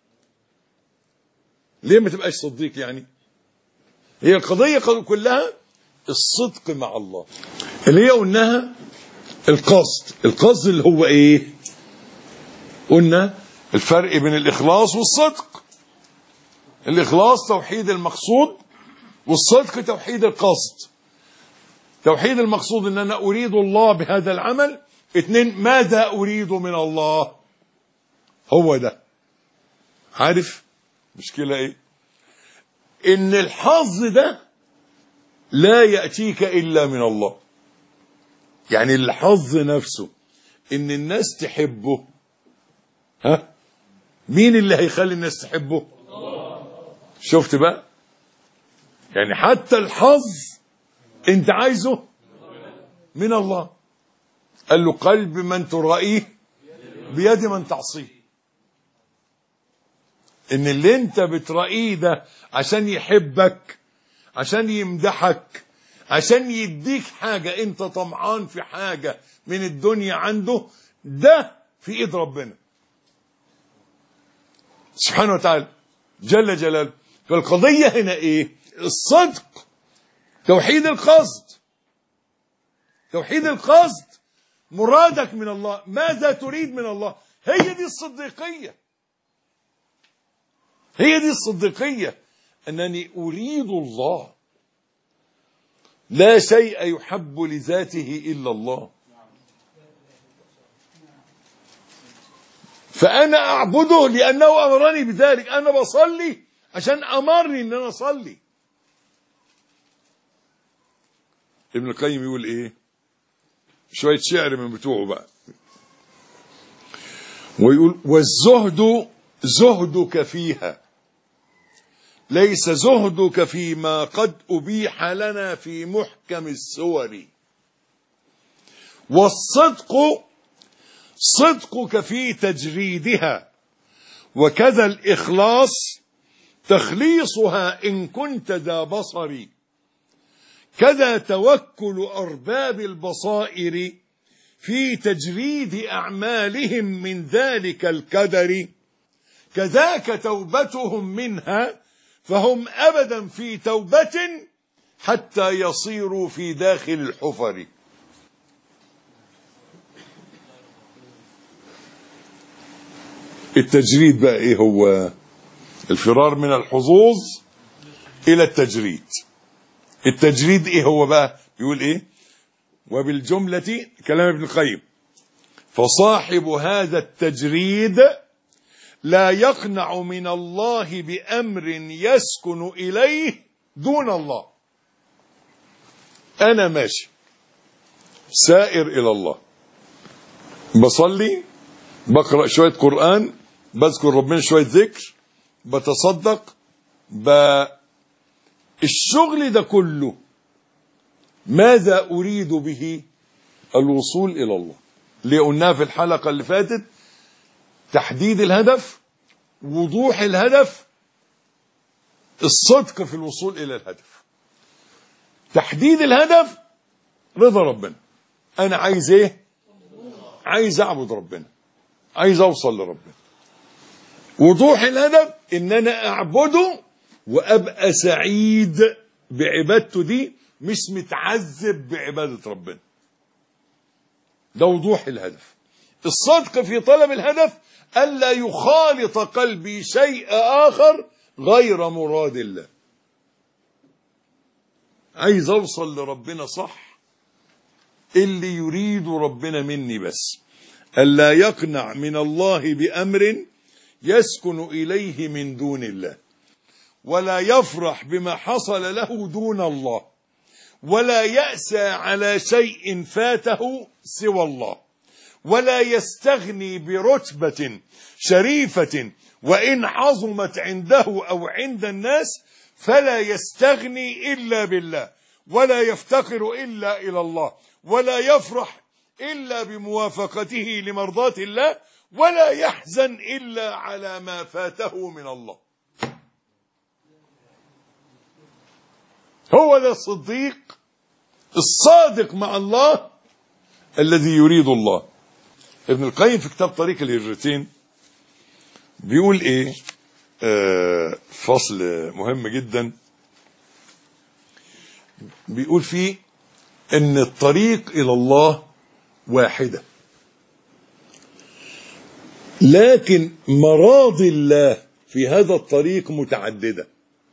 ليه ما تبقاش صديق؟ يعني هي القضية كلها الصدق مع الله، اللي هي قلناها القصد اللي هو ايه؟ قلنا الفرق بين الإخلاص والصدق. الإخلاص توحيد المقصود، والصدق توحيد القصد. توحيد المقصود ان انا اريد الله بهذا العمل. 2، ماذا اريد من الله؟ هو ده. عارف مشكلة ايه؟ ان الحظ ده لا يأتيك الا من الله. يعني الحظ نفسه ان الناس تحبه، ها؟ مين اللي هيخلي الناس تحبه؟ شفت بقى؟ يعني حتى الحظ انت عايزه من الله. قال له قلب من ترائيه بيد من تعصيه. ان اللي انت بترائيه ده عشان يحبك، عشان يمدحك، عشان يديك حاجة انت طمعان في حاجة من الدنيا عنده، ده في ايد ربنا سبحانه وتعالى جل جلاله. فالقضية هنا ايه؟ الصدق، توحيد القصد. توحيد القصد، مرادك من الله، ماذا تريد من الله؟ هي دي الصديقية. هي دي الصديقية، أنني أريد الله، لا شيء يحب لذاته إلا الله. فأنا أعبده لأنه أمرني بذلك. أنا بصلي عشان أمرني إن أنا أصلي. ابن القيم يقول إيه؟ شوية شعر من بتوعه بقى، ويقول: والزهد زهدك فيها، ليس زهدك فيما قد أبيح لنا في محكم السور، والصدق صدقك في تجريدها، وكذا الإخلاص تخليصها إن كنت ذا بصر، كذا توكل أرباب البصائر في تجريد أعمالهم من ذلك الكدر، كذاك توبتهم منها، فهم أبدا في توبة حتى يصيروا في داخل الحفر. التجريد بقى ايه هو؟ الفرار من الحظوظ الى التجريد. التجريد ايه هو بقى؟ يقول ايه؟ وبالجملة كلام ابن القيم: فصاحب هذا التجريد لا يقنع من الله بأمر يسكن إليه دون الله. أنا ماشي سائر إلى الله، بصلي، بقرأ شوية قرآن، بذكر ربنا شوية ذكر، بتصدق، الشغل ده كله ماذا أريد به؟ الوصول إلى الله. اللي قلناه في الحلقة اللي فاتت: تحديد الهدف، وضوح الهدف، الصدق في الوصول إلى الهدف. تحديد الهدف رضا ربنا. أنا عايز إيه؟ عايز أعبد ربنا، عايز أوصل لربنا. وضوح الهدف إن أنا أعبده وأبقى سعيد بعبادته دي، مش متعذب بعبادة ربنا. ده وضوح الهدف. الصدق في طلب الهدف ألا يخالط قلبي شيء آخر غير مراد الله. عايز أوصل لربنا صح، اللي يريد ربنا مني بس. ألا يقنع من الله بأمر يسكن إليه من دون الله، ولا يفرح بما حصل له دون الله، ولا يأسى على شيء فاته سوى الله، ولا يستغني برتبة شريفة وإن عظمت عنده أو عند الناس، فلا يستغني إلا بالله، ولا يفتقر إلا إلى الله، ولا يفرح إلا بموافقته لمرضاة الله، ولا يحزن إلا على ما فاته من الله. هو ده الصديق الصادق مع الله الذي يريد الله. ابن القيم في كتاب طريق الهجرتين بيقول ايه؟ فصل مهم جدا بيقول فيه ان الطريق الى الله واحدة، لكن مراضي الله في هذا الطريق متعددة.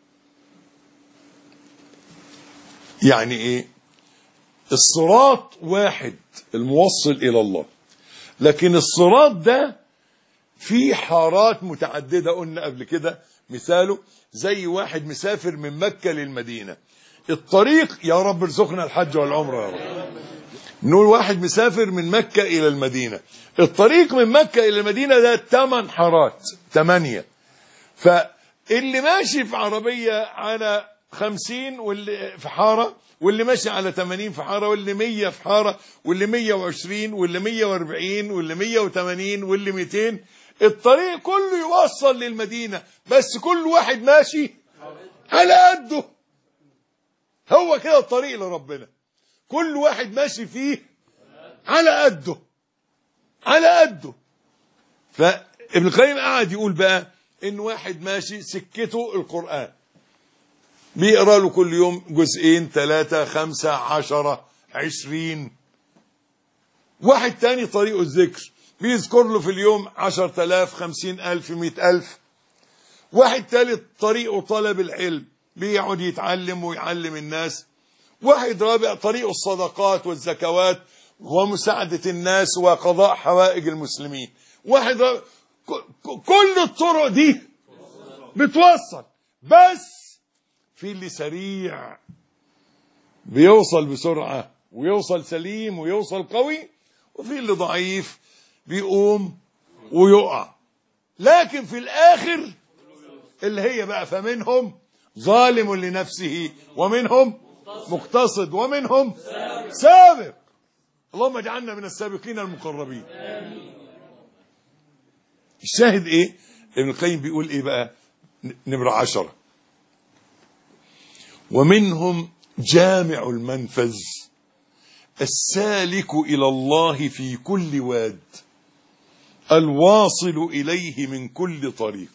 يعني ايه؟ الصراط واحد الموصل الى الله، لكن الصراط ده فيه حارات متعددة. قلنا قبل كده مثاله زي واحد مسافر من مكة للمدينة. الطريق، يا رب ارزقنا الحج والعمرة يا رب، نقول واحد مسافر من مكة إلى المدينة. الطريق من مكة إلى المدينة ده 8 حارات، 8. فاللي ماشي في عربية على 50 واللي في حارة، واللي ماشي على 80 في حارة، واللي 100 في حارة، واللي 120، واللي 140، واللي 180، واللي 200. الطريق كله يوصل للمدينة، بس كل واحد ماشي على قده. هو كده الطريق لربنا، كل واحد ماشي فيه على قده، على قده. فابن القيم قاعد يقول بقى ان واحد ماشي سكته القرآن، بيقرأ له كل يوم 2 3 5 10 20. واحد تاني طريقه الذكر، بيذكر له في اليوم 10,000 50,000 100,000. واحد تالت طريقه طلب العلم، بيقعد يتعلم ويعلم الناس. واحد رابع طريقه الصدقات والزكوات ومساعدة الناس وقضاء حوائج المسلمين. واحد رابع كل الطرق دي بتوصل، بس في اللي سريع بيوصل بسرعة ويوصل سليم ويوصل قوي، وفي اللي ضعيف بيقوم ويقع. لكن في الآخر اللي هي بقى فمنهم ظالم لنفسه ومنهم مقتصد ومنهم سابق. اللهم اجعلنا من السابقين المقربين. الشاهد ايه؟ ابن القيم بيقول ايه بقى؟ نمرة 10: ومنهم جامع المنفذ السالك إلى الله في كل واد الواصل إليه من كل طريق.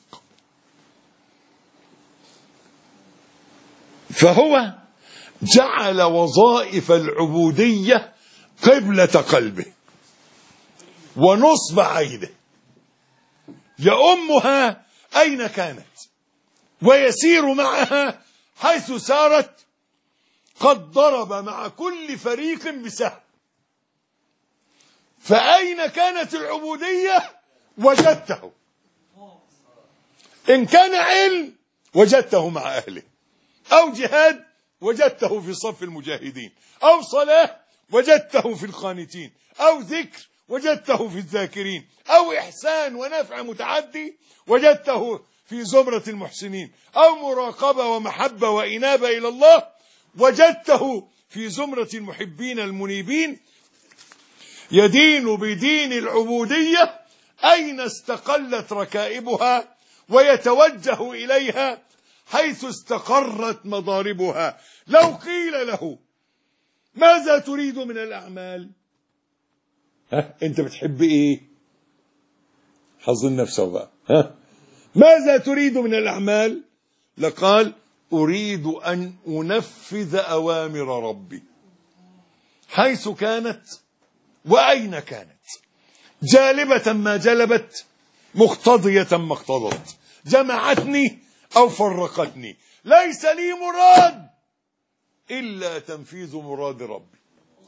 فهو جعل وظائف العبودية قبلة قلبه ونصب عينه، يؤمها أين كانت ويسير معها حيث سارت، قد ضرب مع كل فريق بسهم. فأين كانت العبودية وجدته، إن كان علم وجدته مع أهله، أو جهاد وجدته في صف المجاهدين، أو صلاة وجدته في القانتين، أو ذكر وجدته في الذاكرين، أو إحسان ونفع متعدي وجدته في زمرة المحسنين، أو مراقبة ومحبة وإنابة إلى الله وجدته في زمرة المحبين المنيبين. يدين بدين العبودية أين استقلت ركائبها ويتوجه إليها حيث استقرت مضاربها. لو قيل له ماذا تريد من الأعمال؟ أنت بتحب إيه؟ حظ النفس بقى. ماذا تريد من الأعمال؟ لقال أريد أن أنفذ أوامر ربي حيث كانت وأين كانت، جالبة ما جلبت، مقتضية ما اقتضت، جمعتني أو فرقتني، ليس لي مراد إلا تنفيذ مراد ربي.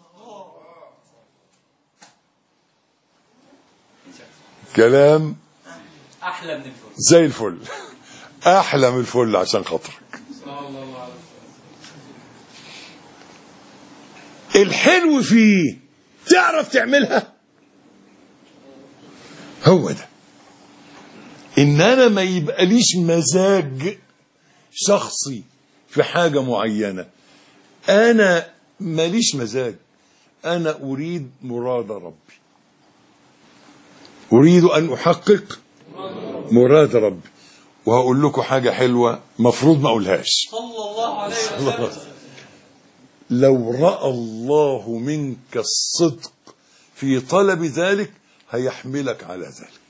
كلام أحلى من الفل، زي الفل، أحلى من الفل عشان خاطرك. الحلو فيه تعرف تعملها، هو ده. إن أنا ما يبقاليش مزاج شخصي في حاجة معينة، أنا ماليش مزاج، أنا أريد مراد ربي، أريد أن أحقق مراد ربي. وهقول لكم حاجة حلوة مفروض ما أقولهاش. صلى الله عليه وسلم: لو رأى الله منك الصدق في طلب ذلك هيحملك على ذلك.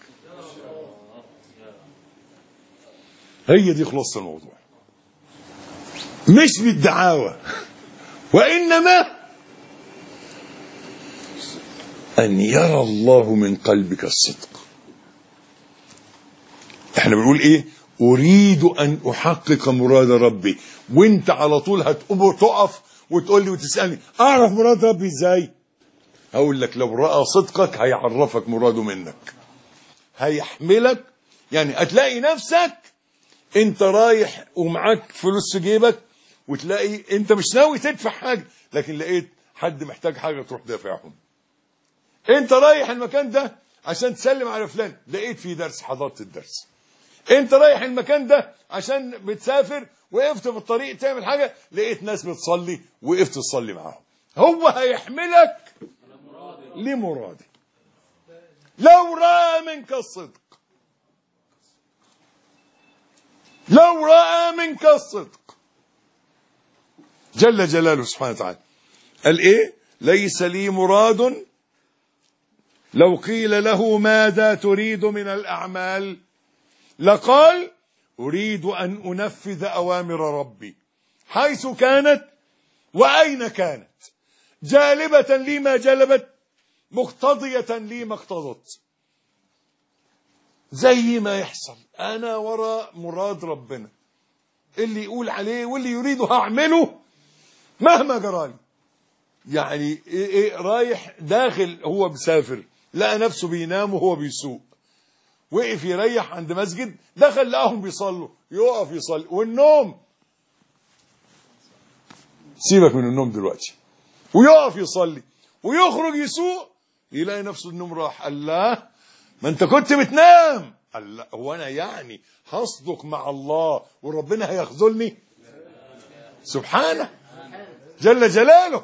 هي دي خلاصة الموضوع، مش بالدعاوى، وإنما أن يرى الله من قلبك الصدق. احنا بنقول ايه؟ أريد أن أحقق مراد ربي، وانت على طول هتقوم تقف وتقول لي وتسألني أعرف مراد ربي ازاي؟ هقول لك لو رأى صدقك هيعرفك مراده منك، هيحملك. يعني هتلاقي نفسك انت رايح ومعاك فلوس في جيبك، وتلاقي انت مش ناوي تدفع حاجة، لكن لقيت حد محتاج حاجة تروح دافعهم. انت رايح المكان ده عشان تسلم على فلان، لقيت في درس حضرت الدرس. انت رايح المكان ده عشان بتسافر، وقفت في الطريق تعمل حاجة، لقيت ناس بتصلي وقفت تصلي معاهم. هو هيحملك لمراده لو رأى منك الصدق، لو رأى منك الصدق جل جلاله سبحانه وتعالى. قال ايه؟ ليس لي مراد. لو قيل له ماذا تريد من الأعمال لقال أريد أن أنفذ أوامر ربي حيث كانت وأين كانت، جالبة لي ما جلبت، مقتضية لي ما اقتضت. زي ما يحصل أنا وراء مراد ربنا، اللي يقول عليه واللي يريده هعمله مهما جرالي. يعني إيه رايح داخل، هو مسافر لقى نفسه بينام وهو بيسوق، وقف يريح عند مسجد، دخل لقاهم بيصلوا، يقف يصلي. والنوم، سيبك من النوم دلوقتي، ويقف يصلي ويخرج يسوق، يلاقي نفسه النوم راح. الله، ما انت كنت بتنام. الله، هو انا يعني هصدق مع الله وربنا هيخذلني؟ سبحانه جل جلاله.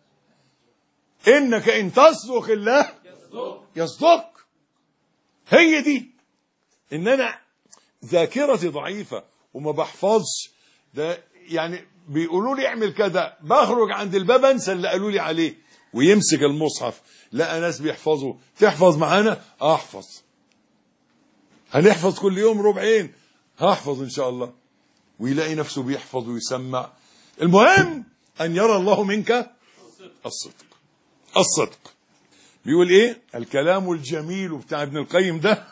انك ان تصدق الله يصدق. هي دي. ان انا ذاكرتي ضعيفة وما بحفظش، ده يعني بيقولوا لي اعمل كذا، بخرج عند الباب انسى اللي قالوا لي عليه، ويمسك المصحف لقى ناس بيحفظوا. تحفظ معانا؟ احفظ. هنحفظ كل يوم ربعين، هحفظ ان شاء الله. ويلاقي نفسه بيحفظ ويسمع. المهم ان يرى الله منك الصدق. الصدق. بيقول ايه الكلام الجميل بتاع ابن القيم ده؟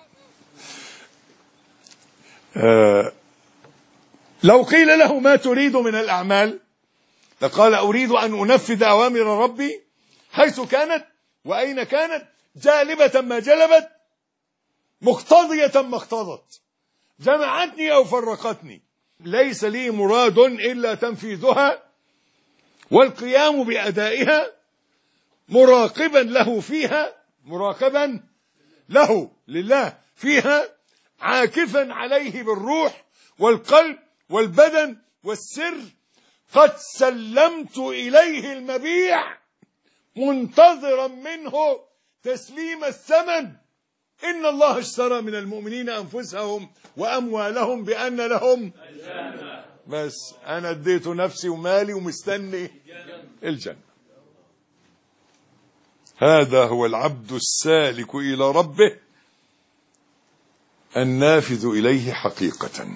لو قيل له ما تريد من الأعمال لقال أريد أن أنفذ أوامر ربي حيث كانت وأين كانت، جالبة ما جلبت، مقتضية ما اقتضت، جمعتني أو فرقتني، ليس لي مراد إلا تنفيذها والقيام بأدائها، مراقبا له فيها، مراقبا له لله فيها، عاكفا عليه بالروح والقلب والبدن والسر، قد سلمت إليه المبيع منتظرا منه تسليم الثمن. إن الله اشترى من المؤمنين أنفسهم وأموالهم بأن لهم الجنة. بس أنا اديت نفسي ومالي ومستني الجنة. هذا هو العبد السالك إلى ربه النافذ إليه حقيقة.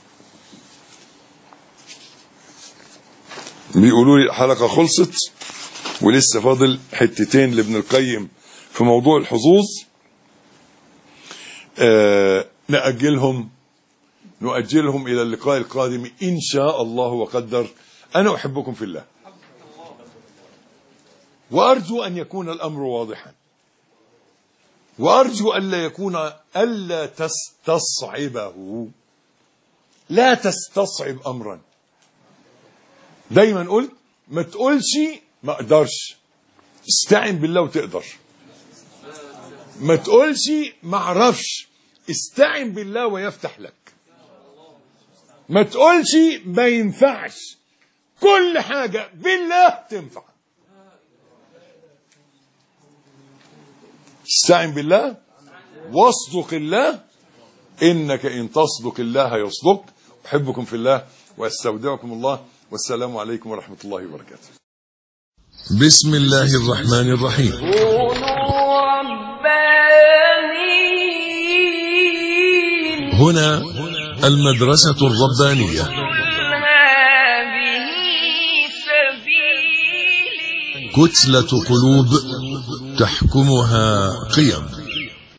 بيقولوا لي الحلقة خلصت ولسه فاضل حتتين لابن القيم في موضوع الحظوظ، نؤجلهم إلى اللقاء القادم إن شاء الله وقدر. أنا أحبكم في الله، وأرجو أن يكون الأمر واضحا، وأرجو ألا تستصعبه. لا تستصعب أمرا. دايما قلت ما تقولش ما أقدرش، استعن بالله وتقدر. ما تقولش ما أعرفش، استعن بالله ويفتح لك. ما تقولش ما ينفعش، كل حاجة بالله تنفع. استعن بالله واصدق الله، إنك إن تصدق الله يصدق. أحبكم في الله وأستودعكم الله، والسلام عليكم ورحمة الله وبركاته. بسم الله الرحمن الرحيم. كونوا ربانيين. هنا المدرسة الربانية. هذه سبيلي. كتلة قلوب تحكمها قيم.